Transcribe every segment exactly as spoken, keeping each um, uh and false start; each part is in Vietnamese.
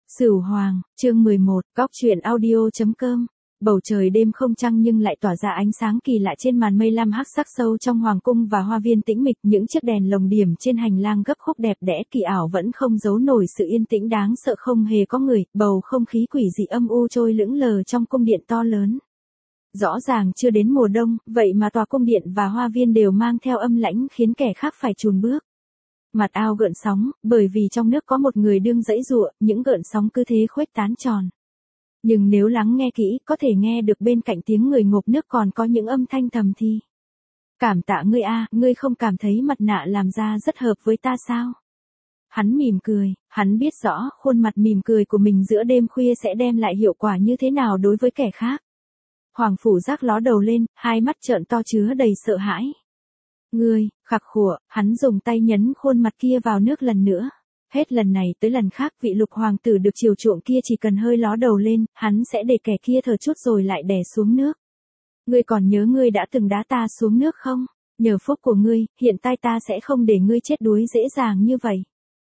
Sửu Hoàng, chương mười một, Góc truyện audio chấm com. Bầu trời đêm không trăng nhưng lại tỏa ra ánh sáng kỳ lạ trên màn mây lam hắc sắc sâu trong hoàng cung và hoa viên tĩnh mịch, những chiếc đèn lồng điểm trên hành lang gấp khúc đẹp đẽ kỳ ảo vẫn không giấu nổi sự yên tĩnh đáng sợ, không hề có người, bầu không khí quỷ dị âm u trôi lững lờ trong cung điện to lớn. Rõ ràng chưa đến mùa đông, vậy mà tòa cung điện và hoa viên đều mang theo âm lãnh khiến kẻ khác phải chùn bước. Mặt ao gợn sóng, bởi vì trong nước có một người đương giãy giụa, những gợn sóng cứ thế khuếch tán tròn. Nhưng nếu lắng nghe kỹ, có thể nghe được bên cạnh tiếng người ngộp nước còn có những âm thanh thầm thì. Cảm tạ ngươi a, ngươi không cảm thấy mặt nạ làm ra rất hợp với ta sao? Hắn mỉm cười, hắn biết rõ khuôn mặt mỉm cười của mình giữa đêm khuya sẽ đem lại hiệu quả như thế nào đối với kẻ khác. Hoàng phủ giác ló đầu lên, hai mắt trợn to chứa đầy sợ hãi. Ngươi, khặc khủa, hắn dùng tay nhấn khuôn mặt kia vào nước lần nữa. Hết lần này tới lần khác vị lục hoàng tử được chiều chuộng kia chỉ cần hơi ló đầu lên, hắn sẽ để kẻ kia thở chút rồi lại đè xuống nước. Ngươi còn nhớ ngươi đã từng đá ta xuống nước không? Nhờ phúc của ngươi, hiện tại ta sẽ không để ngươi chết đuối dễ dàng như vậy.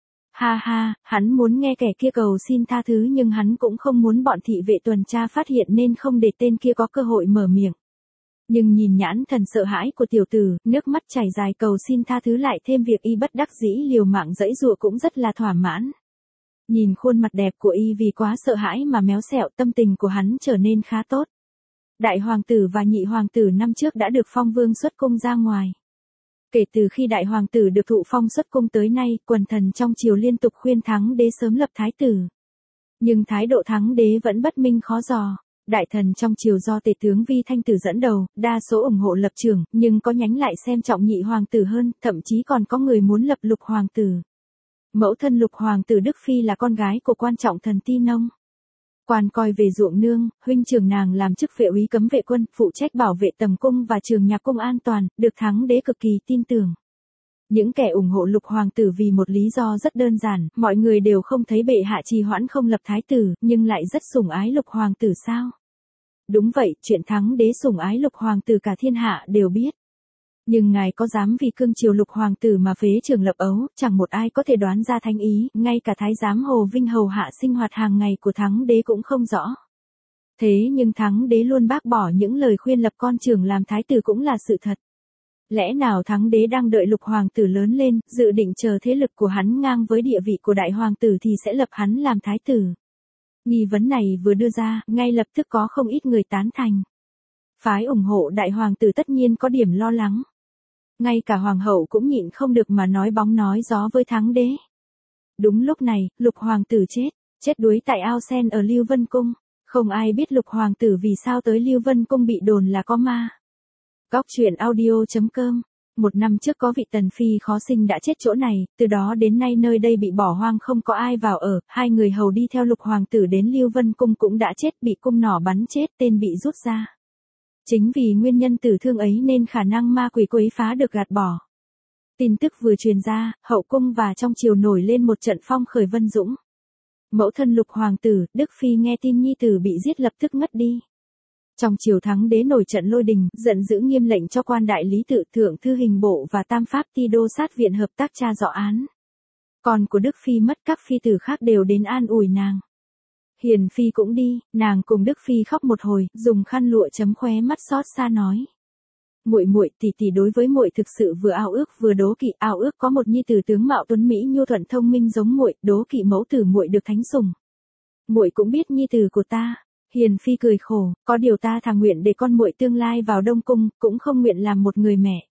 Ha ha, hắn muốn nghe kẻ kia cầu xin tha thứ nhưng hắn cũng không muốn bọn thị vệ tuần tra phát hiện nên không để tên kia có cơ hội mở miệng. Nhưng nhìn nhãn thần sợ hãi của tiểu tử, nước mắt chảy dài cầu xin tha thứ lại thêm việc y bất đắc dĩ liều mạng giãy giụa cũng rất là thỏa mãn. Nhìn khuôn mặt đẹp của y vì quá sợ hãi mà méo xẹo, tâm tình của hắn trở nên khá tốt. Đại hoàng tử và nhị hoàng tử năm trước đã được phong vương xuất cung ra ngoài. Kể từ khi đại hoàng tử được thụ phong xuất cung tới nay, quần thần trong triều liên tục khuyên Thắng đế sớm lập thái tử. Nhưng thái độ Thắng đế vẫn bất minh khó dò. Đại thần trong triều do tể tướng Vi Thanh Tử dẫn đầu, đa số ủng hộ lập trưởng, nhưng có nhánh lại xem trọng nhị hoàng tử hơn, thậm chí còn có người muốn lập lục hoàng tử. Mẫu thân lục hoàng tử Đức Phi là con gái của quan trọng thần Ti Nông. Quan coi về ruộng nương, huynh trưởng nàng làm chức vệ úy cấm vệ quân, phụ trách bảo vệ tầm cung và trường nhạc cung an toàn, được Thắng đế cực kỳ tin tưởng. Những kẻ ủng hộ lục hoàng tử vì một lý do rất đơn giản, mọi người đều không thấy bệ hạ trì hoãn không lập thái tử, nhưng lại rất sủng ái lục hoàng tử sao? Đúng vậy, chuyện Thắng đế sủng ái lục hoàng tử cả thiên hạ đều biết. Nhưng ngài có dám vì cương triều lục hoàng tử mà phế trường lập ấu, chẳng một ai có thể đoán ra thánh ý, ngay cả thái giám Hồ Vinh hầu hạ sinh hoạt hàng ngày của Thắng đế cũng không rõ. Thế nhưng Thắng đế luôn bác bỏ những lời khuyên lập con trưởng làm thái tử cũng là sự thật. Lẽ nào Thắng đế đang đợi lục hoàng tử lớn lên, dự định chờ thế lực của hắn ngang với địa vị của đại hoàng tử thì sẽ lập hắn làm thái tử? Nghi vấn này vừa đưa ra, ngay lập tức có không ít người tán thành. Phái ủng hộ đại hoàng tử tất nhiên có điểm lo lắng. Ngay cả hoàng hậu cũng nhịn không được mà nói bóng nói gió với Thắng đế. Đúng lúc này, lục hoàng tử chết, chết đuối tại ao sen ở Lưu Vân Cung. Không ai biết lục hoàng tử vì sao tới Lưu Vân Cung bị đồn là có ma. Góc truyện audio chấm com. Một năm trước có vị tần phi khó sinh đã chết chỗ này, từ đó đến nay nơi đây bị bỏ hoang không có ai vào ở, hai người hầu đi theo lục hoàng tử đến Lưu Vân Cung cũng đã chết, bị cung nỏ bắn chết, tên bị rút ra. Chính vì nguyên nhân tử thương ấy nên khả năng ma quỷ quấy phá được gạt bỏ. Tin tức vừa truyền ra, hậu cung và trong triều nổi lên một trận phong khởi vân dũng. Mẫu thân lục hoàng tử, Đức Phi nghe tin nhi tử bị giết lập tức ngất đi. Trong triều Thắng đế nổi trận lôi đình, giận dữ nghiêm lệnh cho quan đại lý tự thượng thư hình bộ và tam pháp ti đô sát viện hợp tác tra rõ án. Con của Đức Phi mất, các phi tử khác đều đến an ủi nàng. Hiền Phi cũng đi, nàng cùng Đức Phi khóc một hồi, dùng khăn lụa chấm khóe mắt xót xa nói. Muội muội, tỷ tỷ đối với muội thực sự vừa ao ước vừa đố kỵ, ao ước có một nhi tử tướng mạo tuấn mỹ nhu thuận thông minh giống muội, đố kỵ mẫu tử muội được thánh sủng. Muội cũng biết nhi tử của ta. Hiền Phi cười khổ, có điều ta thà nguyện để con muội tương lai vào Đông cung, cũng không nguyện làm một người mẹ.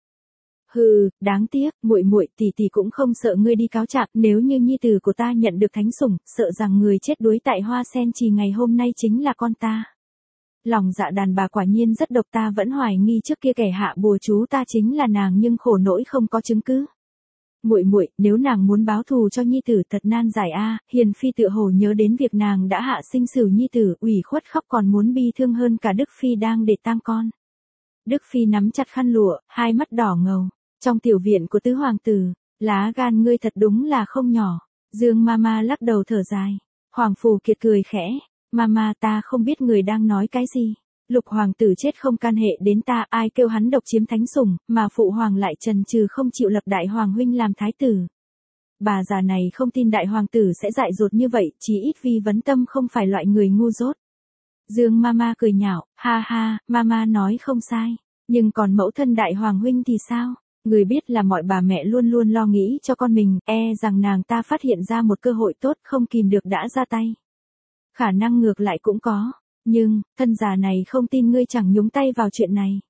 Hừ, đáng tiếc, muội muội, tỷ tỷ cũng không sợ ngươi đi cáo trạng, nếu như nhi tử của ta nhận được thánh sủng, sợ rằng người chết đuối tại Hoa Sen Trì ngày hôm nay chính là con ta. Lòng dạ đàn bà quả nhiên rất độc, ta vẫn hoài nghi trước kia kẻ hạ bùa chú ta chính là nàng nhưng khổ nỗi không có chứng cứ. Muội muội, nếu nàng muốn báo thù cho nhi tử thật nan giải a. Hiền Phi tựa hồ nhớ đến việc nàng đã hạ sinh xử nhi tử, ủy khuất khóc còn muốn bi thương hơn cả Đức Phi đang để tang con. Đức Phi nắm chặt khăn lụa, hai mắt đỏ ngầu. Trong tiểu viện của tứ hoàng tử, lá gan ngươi thật đúng là không nhỏ. Dương Mama lắc đầu thở dài. Hoàng Phù Kiệt cười khẽ. Mama, ta không biết người đang nói cái gì. Lục hoàng tử chết không can hệ đến ta, ai kêu hắn độc chiếm thánh sủng, mà phụ hoàng lại chần chừ không chịu lập đại hoàng huynh làm thái tử. bà già này không tin đại hoàng tử sẽ dại dột như vậy, chí ít Vi Vấn Tâm không phải loại người ngu dốt. Dương Mama cười nhạo, ha ha, Mama nói không sai. Nhưng còn mẫu thân đại hoàng huynh thì sao? Người biết là mọi bà mẹ luôn luôn lo nghĩ cho con mình, e rằng nàng ta phát hiện ra một cơ hội tốt không kìm được đã ra tay. Khả năng ngược lại cũng có, nhưng, thân già này không tin ngươi chẳng nhúng tay vào chuyện này.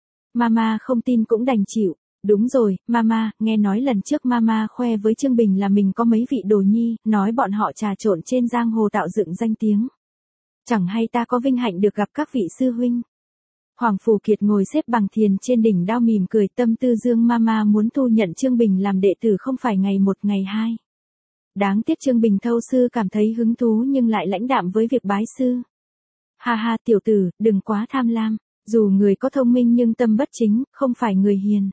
Mama không tin cũng đành chịu. Đúng rồi, Mama, nghe nói lần trước Mama khoe với Trương Bình là mình có mấy vị đồ nhi, nói bọn họ trà trộn trên giang hồ tạo dựng danh tiếng. Chẳng hay ta có vinh hạnh được gặp các vị sư huynh. Hoàng Phù Kiệt ngồi xếp bằng thiền trên đỉnh đao mỉm cười, tâm tư Dương Mama muốn thu nhận Trương Bình làm đệ tử không phải ngày một ngày hai. Đáng tiếc Trương Bình thâu sư cảm thấy hứng thú nhưng lại lãnh đạm với việc bái sư. Ha ha tiểu tử, đừng quá tham lam, dù người có thông minh nhưng tâm bất chính, không phải người hiền.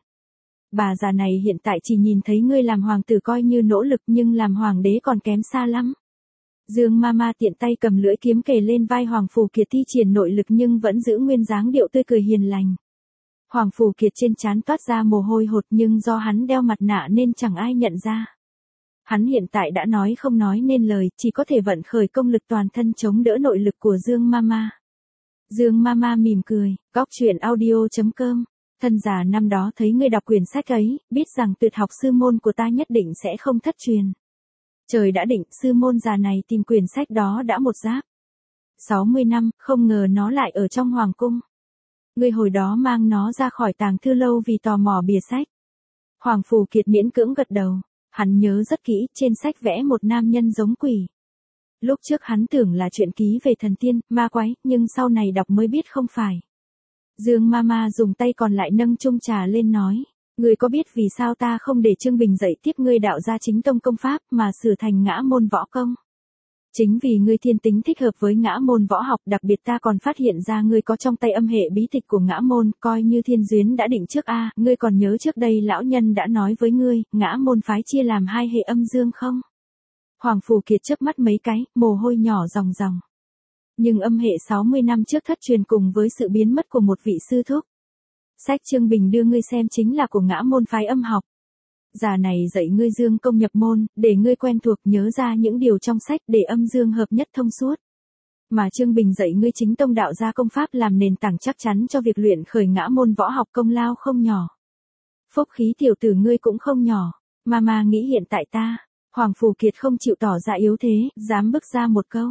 Bà già này hiện tại chỉ nhìn thấy ngươi làm hoàng tử coi như nỗ lực nhưng làm hoàng đế còn kém xa lắm. Dương Mama tiện tay cầm lưỡi kiếm kề lên vai Hoàng Phù Kiệt thi triển nội lực nhưng vẫn giữ nguyên dáng điệu tươi cười hiền lành. Hoàng Phù Kiệt trên trán toát ra mồ hôi hột nhưng do hắn đeo mặt nạ nên chẳng ai nhận ra. Hắn hiện tại đã nói không nói nên lời, chỉ có thể vận khởi công lực toàn thân chống đỡ nội lực của Dương Mama. Dương Mama mỉm cười, góc truyện audio chấm com. Thân già năm đó thấy ngươi đọc quyển sách ấy, biết rằng tuyệt học sư môn của ta nhất định sẽ không thất truyền. Trời đã định, sư môn già này tìm quyển sách đó đã một giáp. sáu mươi năm, không ngờ nó lại ở trong hoàng cung. Ngươi hồi đó mang nó ra khỏi tàng thư lâu vì tò mò bìa sách. Hoàng Phù Kiệt miễn cưỡng gật đầu, hắn nhớ rất kỹ, trên sách vẽ một nam nhân giống quỷ. Lúc trước hắn tưởng là truyện ký về thần tiên, ma quái, nhưng sau này đọc mới biết không phải. Dương Mama dùng tay còn lại nâng chung trà lên nói, ngươi có biết vì sao ta không để Trương Bình dạy tiếp ngươi đạo gia chính tông công pháp mà sửa thành ngã môn võ công? Chính vì ngươi thiên tính thích hợp với ngã môn võ học, đặc biệt ta còn phát hiện ra ngươi có trong tay âm hệ bí tịch của ngã môn, coi như thiên duyến đã định trước a. Ngươi còn nhớ trước đây lão nhân đã nói với ngươi, ngã môn phái chia làm hai hệ âm dương không? Hoàng Phù Kiệt chớp mắt mấy cái, mồ hôi nhỏ ròng ròng. Nhưng âm hệ sáu mươi năm trước thất truyền cùng với sự biến mất của một vị sư thúc. Sách Trương Bình đưa ngươi xem chính là của ngã môn phái âm học. Già này dạy ngươi dương công nhập môn, để ngươi quen thuộc nhớ ra những điều trong sách để âm dương hợp nhất thông suốt. Mà Trương Bình dạy ngươi chính tông đạo gia công pháp làm nền tảng chắc chắn cho việc luyện khởi ngã môn võ học, công lao không nhỏ. Phúc khí tiểu tử ngươi cũng không nhỏ. Mama nghĩ hiện tại ta, Hoàng Phù Kiệt không chịu tỏ ra yếu thế, dám bước ra một câu.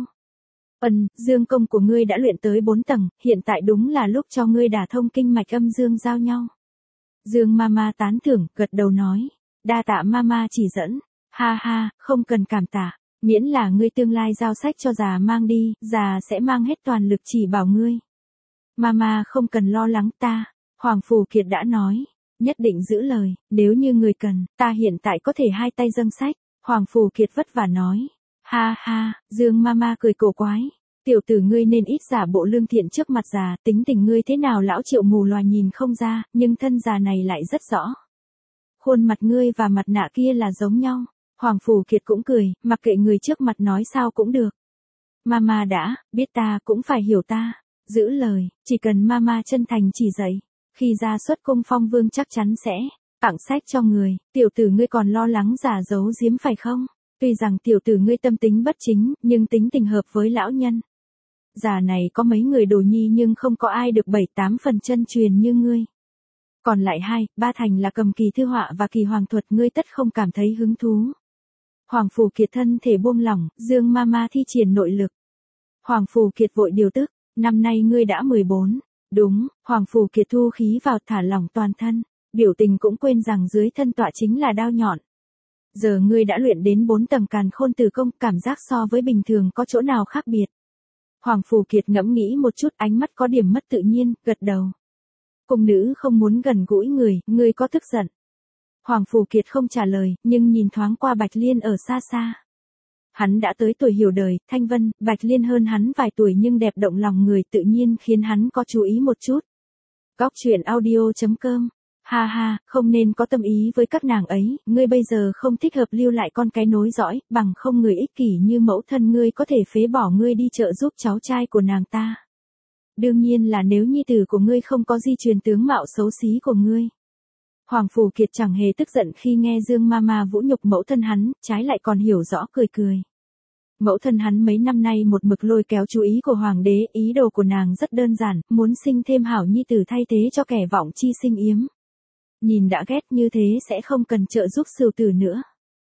Ân, dương công của ngươi đã luyện tới bốn tầng, hiện tại đúng là lúc cho ngươi đả thông kinh mạch âm dương giao nhau. Dương Mama tán thưởng, gật đầu nói, đa tạ Mama chỉ dẫn, ha ha, không cần cảm tạ, miễn là ngươi tương lai giao sách cho già mang đi, già sẽ mang hết toàn lực chỉ bảo ngươi. Mama không cần lo lắng ta, Hoàng Phù Kiệt đã nói, nhất định giữ lời, nếu như ngươi cần, ta hiện tại có thể hai tay dâng sách, Hoàng Phù Kiệt vất vả nói. Ha ha, Dương Mama cười cổ quái. Tiểu tử ngươi nên ít giả bộ lương thiện trước mặt già, tính tình ngươi thế nào lão Triệu mù loà nhìn không ra, nhưng thân già này lại rất rõ. Khuôn mặt ngươi và mặt nạ kia là giống nhau. Hoàng Phù Kiệt cũng cười, mặc kệ người trước mặt nói sao cũng được. Mama đã, biết ta cũng phải hiểu ta. Giữ lời, chỉ cần Mama chân thành chỉ dạy. Khi ra xuất cung Phong Vương chắc chắn sẽ tặng sách cho người. Tiểu tử ngươi còn lo lắng giả giấu giếm phải không? Tuy rằng tiểu tử ngươi tâm tính bất chính, nhưng tính tình hợp với lão nhân. Già này có mấy người đồ nhi nhưng không có ai được bảy tám phần chân truyền như ngươi. Còn lại hai, ba thành là cầm kỳ thư họa và kỳ hoàng thuật, ngươi tất không cảm thấy hứng thú. Hoàng Phù Kiệt thân thể buông lỏng, Dương Mama thi triển nội lực. Hoàng Phù Kiệt vội điều tức, năm nay ngươi đã mười bốn. Đúng, Hoàng Phù Kiệt thu khí vào thả lỏng toàn thân, biểu tình cũng quên rằng dưới thân tọa chính là đao nhọn. Giờ ngươi đã luyện đến bốn tầng càn khôn tử công, cảm giác so với bình thường có chỗ nào khác biệt? Hoàng Phù Kiệt ngẫm nghĩ một chút, ánh mắt có điểm mất tự nhiên, gật đầu. Cung nữ không muốn gần gũi người, ngươi có tức giận? Hoàng Phù Kiệt không trả lời, nhưng nhìn thoáng qua Bạch Liên ở xa xa. Hắn đã tới tuổi hiểu đời, thanh vân, Bạch Liên hơn hắn vài tuổi nhưng đẹp động lòng người, tự nhiên khiến hắn có chú ý một chút. Góc truyện audio chấm com. Ha ha, không nên có tâm ý với các nàng ấy, ngươi bây giờ không thích hợp lưu lại con cái nối dõi, bằng không người ích kỷ như mẫu thân ngươi có thể phế bỏ ngươi đi trợ giúp cháu trai của nàng ta. Đương nhiên là nếu nhi tử của ngươi không có di truyền tướng mạo xấu xí của ngươi. Hoàng Phù Kiệt chẳng hề tức giận khi nghe Dương Mama vũ nhục mẫu thân hắn, trái lại còn hiểu rõ cười cười. Mẫu thân hắn mấy năm nay một mực lôi kéo chú ý của hoàng đế, ý đồ của nàng rất đơn giản, muốn sinh thêm hảo nhi tử thay thế cho kẻ vọng chi sinh yếm. Nhìn đã ghét như thế sẽ không cần trợ giúp sửu tử nữa.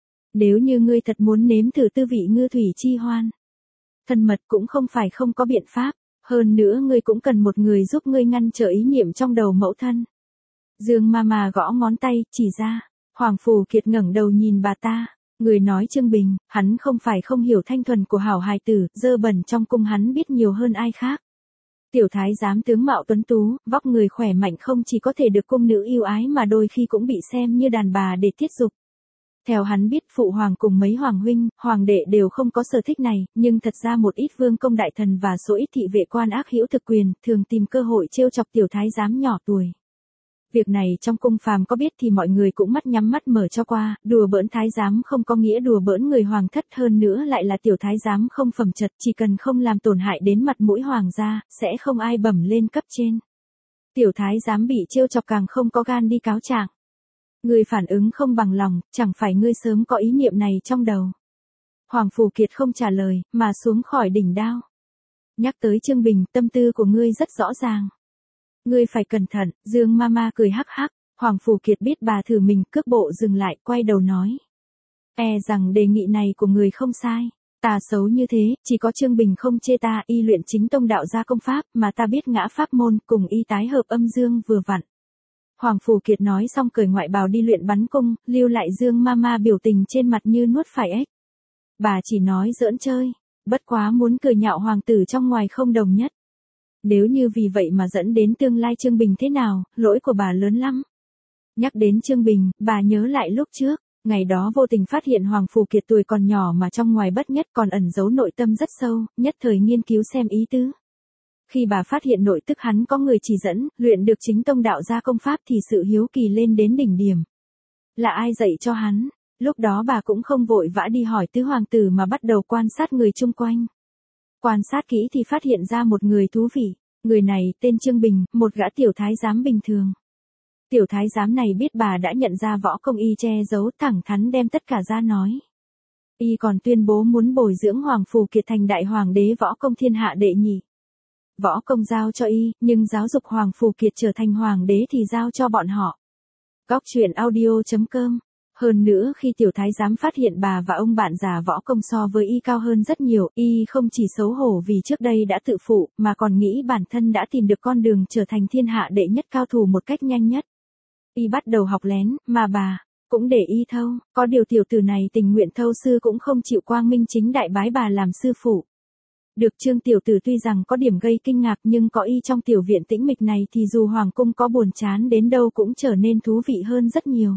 Nếu như ngươi thật muốn nếm thử tư vị ngư thủy chi hoan, thân mật cũng không phải không có biện pháp, hơn nữa ngươi cũng cần một người giúp ngươi ngăn trở ý niệm trong đầu mẫu thân. Dương Mama gõ ngón tay, chỉ ra. Hoàng Phù Kiệt ngẩng đầu nhìn bà ta. Người nói Trương Bình, hắn không phải không hiểu thanh thuần của hảo hài tử, dơ bẩn trong cung hắn biết nhiều hơn ai khác. Tiểu thái giám tướng mạo tuấn tú, vóc người khỏe mạnh không chỉ có thể được cung nữ yêu ái mà đôi khi cũng bị xem như đàn bà để tiết dục. Theo hắn biết phụ hoàng cùng mấy hoàng huynh, hoàng đệ đều không có sở thích này, nhưng thật ra một ít vương công đại thần và số ít thị vệ quan ác hữu thực quyền, thường tìm cơ hội trêu chọc tiểu thái giám nhỏ tuổi. Việc này trong cung phàm có biết thì mọi người cũng mắt nhắm mắt mở cho qua, đùa bỡn thái giám không có nghĩa đùa bỡn người hoàng thất, hơn nữa lại là tiểu thái giám không phẩm chật, chỉ cần không làm tổn hại đến mặt mũi hoàng gia, sẽ không ai bẩm lên cấp trên. Tiểu thái giám bị trêu chọc càng không có gan đi cáo trạng. Người phản ứng không bằng lòng, chẳng phải ngươi sớm có ý niệm này trong đầu. Hoàng Phù Kiệt không trả lời, mà xuống khỏi đỉnh đao. Nhắc tới Trương Bình, tâm tư của ngươi rất rõ ràng. Ngươi phải cẩn thận, Dương Mama cười hắc hắc. Hoàng Phù Kiệt biết bà thử mình, cước bộ dừng lại, quay đầu nói. E rằng đề nghị này của người không sai. Ta xấu như thế, chỉ có Trương Bình không chê ta y luyện chính tông đạo gia công pháp, mà ta biết ngã pháp môn, cùng y tái hợp âm dương vừa vặn. Hoàng Phù Kiệt nói xong cởi ngoại bào đi luyện bắn cung, lưu lại Dương Mama biểu tình trên mặt như nuốt phải ếch. Bà chỉ nói giỡn chơi, bất quá muốn cười nhạo hoàng tử trong ngoài không đồng nhất. Nếu như vì vậy mà dẫn đến tương lai Trương Bình thế nào, lỗi của bà lớn lắm. Nhắc đến Trương Bình, bà nhớ lại lúc trước, ngày đó vô tình phát hiện Hoàng Phù Kiệt tuổi còn nhỏ mà trong ngoài bất nhất còn ẩn giấu nội tâm rất sâu, nhất thời nghiên cứu xem ý tứ. Khi bà phát hiện nội tức hắn có người chỉ dẫn, luyện được chính tông đạo gia công pháp thì sự hiếu kỳ lên đến đỉnh điểm. Là ai dạy cho hắn? Lúc đó bà cũng không vội vã đi hỏi tứ hoàng tử mà bắt đầu quan sát người chung quanh. Quan sát kỹ thì phát hiện ra một người thú vị, người này tên Trương Bình, một gã tiểu thái giám bình thường. Tiểu thái giám này biết bà đã nhận ra võ công y che giấu, thẳng thắn đem tất cả ra nói. Y còn tuyên bố muốn bồi dưỡng Hoàng Phù Kiệt thành đại hoàng đế võ công thiên hạ đệ nhị. Võ công giao cho y, nhưng giáo dục Hoàng Phù Kiệt trở thành hoàng đế thì giao cho bọn họ. Góc truyện audio chấm com. Hơn nữa khi tiểu thái giám phát hiện bà và ông bạn già võ công so với y cao hơn rất nhiều, y không chỉ xấu hổ vì trước đây đã tự phụ, mà còn nghĩ bản thân đã tìm được con đường trở thành thiên hạ đệ nhất cao thủ một cách nhanh nhất. Y bắt đầu học lén, mà bà cũng để y thâu, có điều tiểu tử này tình nguyện thâu sư cũng không chịu quang minh chính đại bái bà làm sư phụ. Được Trương tiểu tử tuy rằng có điểm gây kinh ngạc nhưng có y trong tiểu viện tĩnh mịch này thì dù hoàng cung có buồn chán đến đâu cũng trở nên thú vị hơn rất nhiều.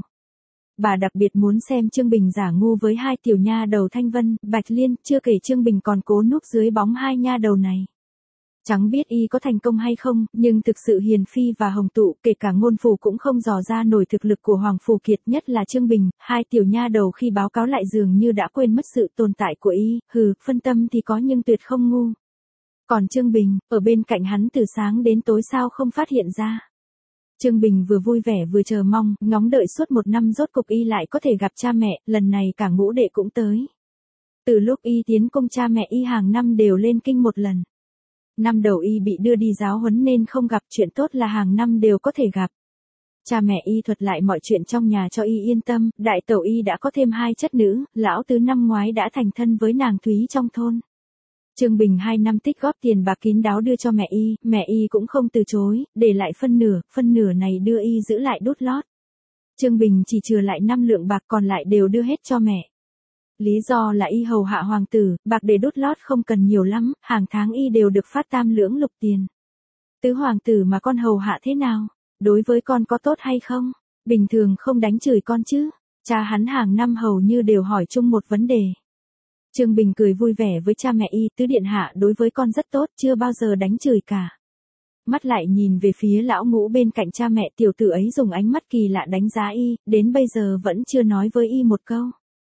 Bà đặc biệt muốn xem Trương Bình giả ngu với hai tiểu nha đầu Thanh Vân, Bạch Liên, chưa kể Trương Bình còn cố núp dưới bóng hai nha đầu này. Chẳng biết y có thành công hay không, nhưng thực sự Hiền Phi và Hồng Tụ, kể cả Ngôn Phủ cũng không dò ra nổi thực lực của Hoàng Phù Kiệt, nhất là Trương Bình, hai tiểu nha đầu khi báo cáo lại dường như đã quên mất sự tồn tại của y, hừ, phân tâm thì có nhưng tuyệt không ngu. Còn Trương Bình, ở bên cạnh hắn từ sáng đến tối sao không phát hiện ra. Trương Bình vừa vui vẻ vừa chờ mong, ngóng đợi suốt một năm rốt cục y lại có thể gặp cha mẹ, lần này cả ngũ đệ cũng tới. Từ lúc y tiến cung cha mẹ y hàng năm đều lên kinh một lần. Năm đầu y bị đưa đi giáo huấn nên không gặp, chuyện tốt là hàng năm đều có thể gặp. Cha mẹ y thuật lại mọi chuyện trong nhà cho y yên tâm, đại tẩu y đã có thêm hai chất nữ, lão tứ năm ngoái đã thành thân với nàng Thúy trong thôn. Trương Bình hai năm tích góp tiền bạc kín đáo đưa cho mẹ y, mẹ y cũng không từ chối, để lại phân nửa, phân nửa này đưa y giữ lại đút lót. Trương Bình chỉ chừa lại năm lượng bạc còn lại đều đưa hết cho mẹ. Lý do là y hầu hạ hoàng tử, bạc để đút lót không cần nhiều lắm, hàng tháng y đều được phát tam lưỡng lục tiền. Tứ hoàng tử mà con hầu hạ thế nào? Đối với con có tốt hay không? Bình thường không đánh chửi con chứ? Cha hắn hàng năm hầu như đều hỏi chung một vấn đề. Trương Bình cười vui vẻ với cha mẹ y, tứ điện hạ đối với con rất tốt, chưa bao giờ đánh chửi cả. Mắt lại nhìn về phía lão ngũ bên cạnh cha mẹ, tiểu tử ấy dùng ánh mắt kỳ lạ đánh giá y, đến bây giờ vẫn chưa nói với y một câu.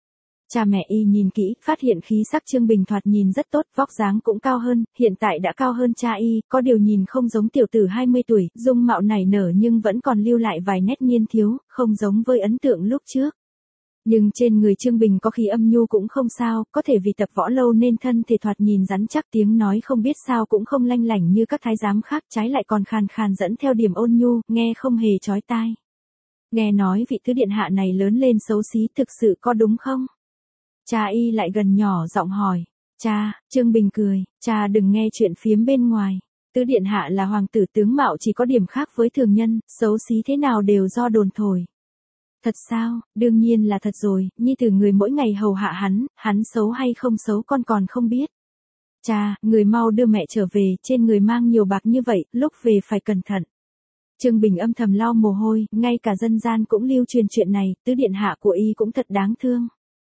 Cha mẹ y nhìn kỹ, phát hiện khí sắc Trương Bình thoạt nhìn rất tốt, vóc dáng cũng cao hơn, hiện tại đã cao hơn cha y, có điều nhìn không giống tiểu tử hai mươi tuổi, dung mạo nảy nở nhưng vẫn còn lưu lại vài nét niên thiếu, không giống với ấn tượng lúc trước. Nhưng trên người Trương Bình có khí âm nhu cũng không sao, có thể vì tập võ lâu nên thân thể thoạt nhìn rắn chắc, tiếng nói không biết sao cũng không lanh lảnh như các thái giám khác, trái lại còn khàn khàn dẫn theo điểm ôn nhu, nghe không hề chói tai. Nghe nói vị tứ điện hạ này lớn lên xấu xí, thực sự có đúng không? Cha y lại gần nhỏ giọng hỏi. Cha, Trương Bình cười, cha đừng nghe chuyện phiếm bên ngoài. Tứ điện hạ là hoàng tử, tướng mạo chỉ có điểm khác với thường nhân, xấu xí thế nào đều do đồn thổi. Thật sao? Đương nhiên là thật rồi, nhi tử người mỗi ngày hầu hạ hắn, hắn xấu hay không xấu con còn không biết. Cha, người mau đưa mẹ trở về, trên người mang nhiều bạc như vậy, lúc về phải cẩn thận. Trương Bình âm thầm lau mồ hôi, ngay cả dân gian cũng lưu truyền chuyện này, tứ điện hạ của y cũng thật đáng thương.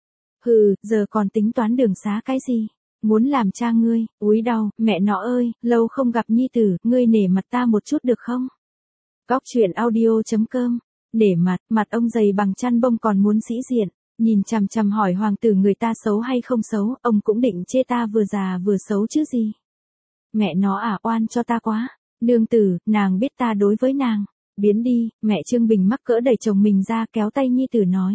Hừ, giờ còn tính toán đường xá cái gì? Muốn làm cha ngươi, úi đau, mẹ nó ơi, lâu không gặp nhi tử, ngươi nể mặt ta một chút được không? Góc truyện audio chấm com. Nể mặt, mặt ông dày bằng chăn bông còn muốn sĩ diện, nhìn chằm chằm hỏi hoàng tử người ta xấu hay không xấu, ông cũng định chê ta vừa già vừa xấu chứ gì. Mẹ nó à, oan cho ta quá. Nương tử, nàng biết ta đối với nàng. Biến đi, mẹ Trương Bình mắc cỡ đẩy chồng mình ra, kéo tay nhi tử nói.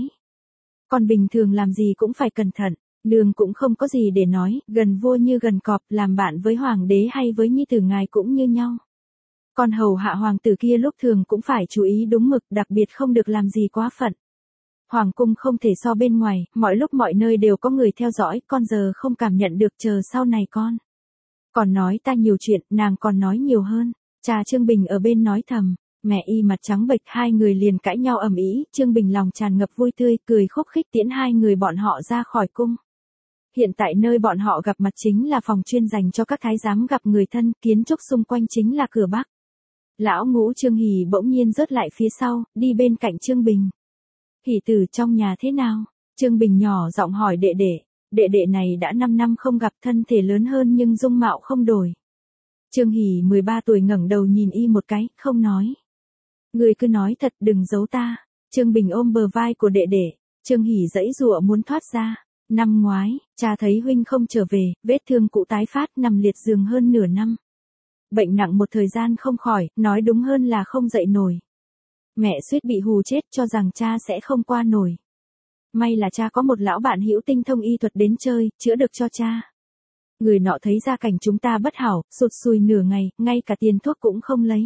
Con bình thường làm gì cũng phải cẩn thận, nương cũng không có gì để nói, gần vua như gần cọp, làm bạn với hoàng đế hay với nhi tử ngài cũng như nhau. Con hầu hạ hoàng tử kia lúc thường cũng phải chú ý đúng mực, đặc biệt không được làm gì quá phận. Hoàng cung không thể so bên ngoài, mọi lúc mọi nơi đều có người theo dõi, con giờ không cảm nhận được, chờ sau này con. Còn nói ta nhiều chuyện, nàng còn nói nhiều hơn. Cha Trương Bình ở bên nói thầm, mẹ y mặt trắng bệch, hai người liền cãi nhau ầm ĩ, Trương Bình lòng tràn ngập vui tươi, cười khúc khích tiễn hai người bọn họ ra khỏi cung. Hiện tại nơi bọn họ gặp mặt chính là phòng chuyên dành cho các thái giám gặp người thân, kiến trúc xung quanh chính là cửa bắc. Lão ngũ Trương Hỉ bỗng nhiên rớt lại phía sau, đi bên cạnh Trương Bình. Hỉ tử trong nhà thế nào? Trương Bình nhỏ giọng hỏi đệ đệ. Đệ đệ này đã năm năm không gặp, thân thể lớn hơn nhưng dung mạo không đổi. Trương Hỉ mười ba tuổi ngẩng đầu nhìn y một cái, không nói. Người cứ nói thật, đừng giấu ta. Trương Bình ôm bờ vai của đệ đệ. Trương Hỉ giãy giụa muốn thoát ra. Năm ngoái, cha thấy huynh không trở về, vết thương cũ tái phát, nằm liệt giường hơn nửa năm. Bệnh nặng một thời gian không khỏi, nói đúng hơn là không dậy nổi. Mẹ suýt bị hù chết, cho rằng cha sẽ không qua nổi. May là cha có một lão bạn hữu tinh thông y thuật đến chơi, chữa được cho cha. Người nọ thấy gia cảnh chúng ta bất hảo, sụt sùi nửa ngày, ngay cả tiền thuốc cũng không lấy.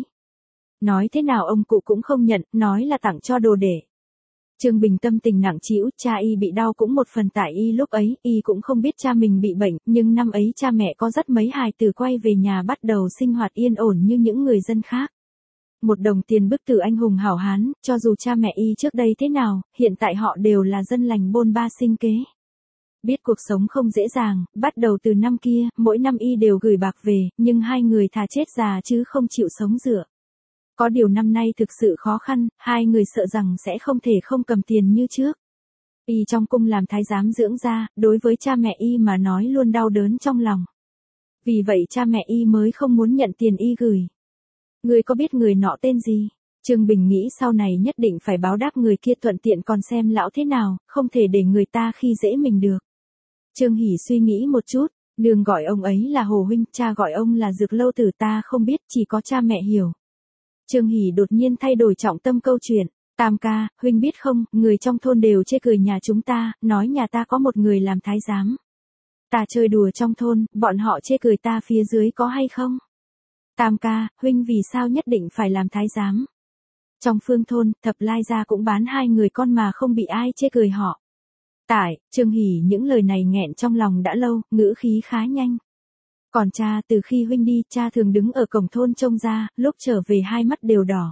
Nói thế nào ông cụ cũng không nhận, nói là tặng cho đồ để. Trương Bình tâm tình nặng trĩu, cha y bị đau cũng một phần tại y lúc ấy, y cũng không biết cha mình bị bệnh, nhưng năm ấy cha mẹ có dắt mấy hài tử quay về nhà bắt đầu sinh hoạt yên ổn như những người dân khác. Một đồng tiền bức tử anh hùng hảo hán, cho dù cha mẹ y trước đây thế nào, hiện tại họ đều là dân lành bôn ba sinh kế. Biết cuộc sống không dễ dàng, bắt đầu từ năm kia, mỗi năm y đều gửi bạc về, nhưng hai người thà chết già chứ không chịu sống dựa. Có điều năm nay thực sự khó khăn, hai người sợ rằng sẽ không thể không cầm tiền như trước. Y trong cung làm thái giám dưỡng ra, đối với cha mẹ y mà nói luôn đau đớn trong lòng. Vì vậy cha mẹ y mới không muốn nhận tiền y gửi. Người có biết người nọ tên gì? Trương Bình nghĩ sau này nhất định phải báo đáp người kia, thuận tiện còn xem lão thế nào, không thể để người ta khi dễ mình được. Trương Hỉ suy nghĩ một chút, nương gọi ông ấy là Hồ huynh, cha gọi ông là Dược Lâu tử, ta không biết, chỉ có cha mẹ hiểu. Trương Hỉ đột nhiên thay đổi trọng tâm câu chuyện. Tam ca, huynh biết không, người trong thôn đều chê cười nhà chúng ta, nói nhà ta có một người làm thái giám. Ta chơi đùa trong thôn, bọn họ chê cười ta phía dưới có hay không? Tam ca, huynh vì sao nhất định phải làm thái giám? Trong phương thôn, Thập Lai gia cũng bán hai người con mà không bị ai chê cười họ. Tại, Trương Hỉ những lời này nghẹn trong lòng đã lâu, ngữ khí khá nhanh. Còn cha, từ khi huynh đi, cha thường đứng ở cổng thôn trông ra, lúc trở về hai mắt đều đỏ.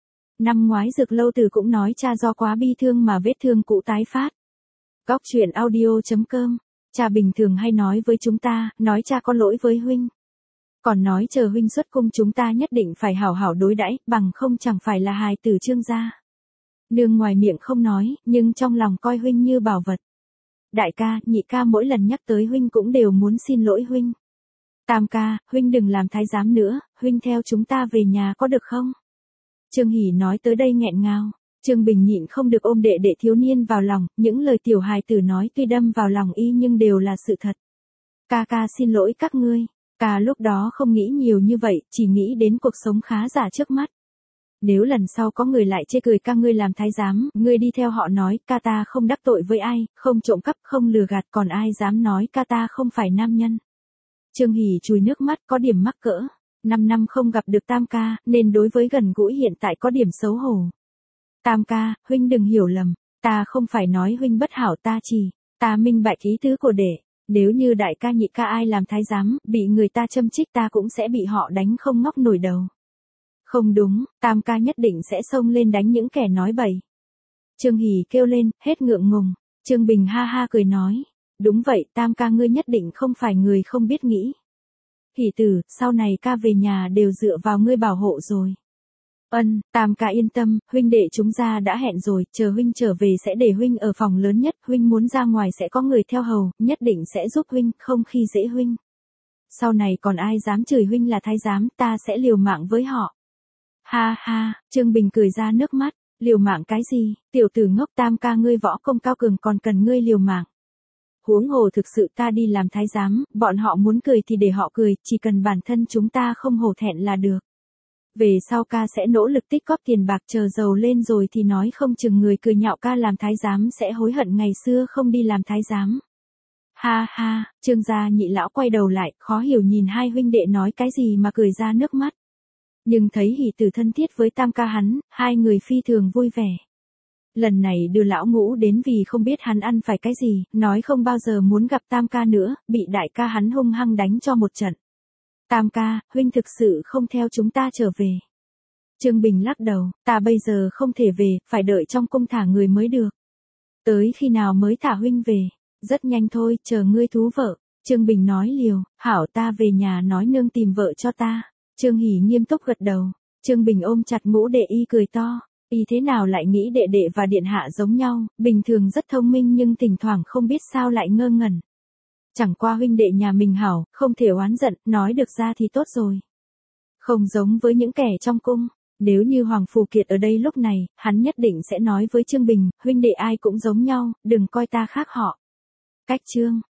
Năm ngoái Dược Lâu tử cũng nói cha do quá bi thương mà vết thương cũ tái phát. Góc truyện audio chấm com. Cha bình thường hay nói với chúng ta, nói cha có lỗi với huynh. Còn nói chờ huynh xuất cung chúng ta nhất định phải hảo hảo đối đãi, bằng không chẳng phải là hài tử Trương gia. Nương ngoài miệng không nói, nhưng trong lòng coi huynh như bảo vật. Đại ca, nhị ca mỗi lần nhắc tới huynh cũng đều muốn xin lỗi huynh. Tam ca, huynh đừng làm thái giám nữa, huynh theo chúng ta về nhà có được không? Trương Hỉ nói tới đây nghẹn ngào. Trương Bình nhịn không được ôm đệ đệ thiếu niên vào lòng, những lời tiểu hài tử nói tuy đâm vào lòng y nhưng đều là sự thật. Ca ca xin lỗi các ngươi, ca lúc đó không nghĩ nhiều như vậy, chỉ nghĩ đến cuộc sống khá giả trước mắt. Nếu lần sau có người lại chê cười ca ngươi làm thái giám, ngươi đi theo họ nói ca ta không đắc tội với ai, không trộm cắp, không lừa gạt, còn ai dám nói ca ta không phải nam nhân. Trương Hỷ chùi nước mắt, có điểm mắc cỡ. Năm năm không gặp được Tam ca, nên đối với gần gũi hiện tại có điểm xấu hổ. Tam ca, huynh đừng hiểu lầm, ta không phải nói huynh bất hảo, ta chỉ, ta minh bạch ý tứ của đệ. Nếu như đại ca nhị ca ai làm thái giám, bị người ta châm chích ta cũng sẽ bị họ đánh không ngóc nổi đầu. Không đúng, Tam ca nhất định sẽ xông lên đánh những kẻ nói bậy. Trương Hỷ kêu lên, hết ngượng ngùng. Trương Bình ha ha cười nói, đúng vậy, Tam ca ngươi nhất định không phải người không biết nghĩ. Hỷ tử, sau này ca về nhà đều dựa vào ngươi bảo hộ rồi. Ân, Tam ca yên tâm, huynh đệ chúng ra đã hẹn rồi, chờ huynh trở về sẽ để huynh ở phòng lớn nhất, huynh muốn ra ngoài sẽ có người theo hầu, nhất định sẽ giúp huynh, không khi dễ huynh. Sau này còn ai dám chửi huynh là thái giám, ta sẽ liều mạng với họ. Ha ha, Trương Bình cười ra nước mắt, liều mạng cái gì, tiểu tử ngốc, Tam ca ngươi võ công cao cường còn cần ngươi liều mạng. Huống hồ thực sự ta đi làm thái giám, bọn họ muốn cười thì để họ cười, chỉ cần bản thân chúng ta không hổ thẹn là được. Về sau ca sẽ nỗ lực tích góp tiền bạc, chờ giàu lên rồi thì nói không chừng người cười nhạo ca làm thái giám sẽ hối hận ngày xưa không đi làm thái giám. Ha ha, Trương gia nhị lão quay đầu lại, khó hiểu nhìn hai huynh đệ nói cái gì mà cười ra nước mắt. Nhưng thấy Hỷ tử thân thiết với Tam ca hắn, hai người phi thường vui vẻ. Lần này đưa lão ngũ đến vì không biết hắn ăn phải cái gì, nói không bao giờ muốn gặp Tam ca nữa, bị đại ca hắn hung hăng đánh cho một trận. Tam ca, huynh thực sự không theo chúng ta trở về. Trương Bình lắc đầu, ta bây giờ không thể về, phải đợi trong cung thả người mới được. Tới khi nào mới thả huynh về? Rất nhanh thôi, chờ ngươi thú vợ. Trương Bình nói liều, hảo ta về nhà nói nương tìm vợ cho ta. Trương Hỷ nghiêm túc gật đầu. Trương Bình ôm chặt ngũ đệ y cười to. Y thế nào lại nghĩ đệ đệ và điện hạ giống nhau, bình thường rất thông minh nhưng thỉnh thoảng không biết sao lại ngơ ngẩn. Chẳng qua huynh đệ nhà mình hảo, không thể oán giận, nói được ra thì tốt rồi. Không giống với những kẻ trong cung, nếu như Hoàng Phù Kiệt ở đây lúc này, hắn nhất định sẽ nói với Trương Bình, huynh đệ ai cũng giống nhau, đừng coi ta khác họ. Cách chương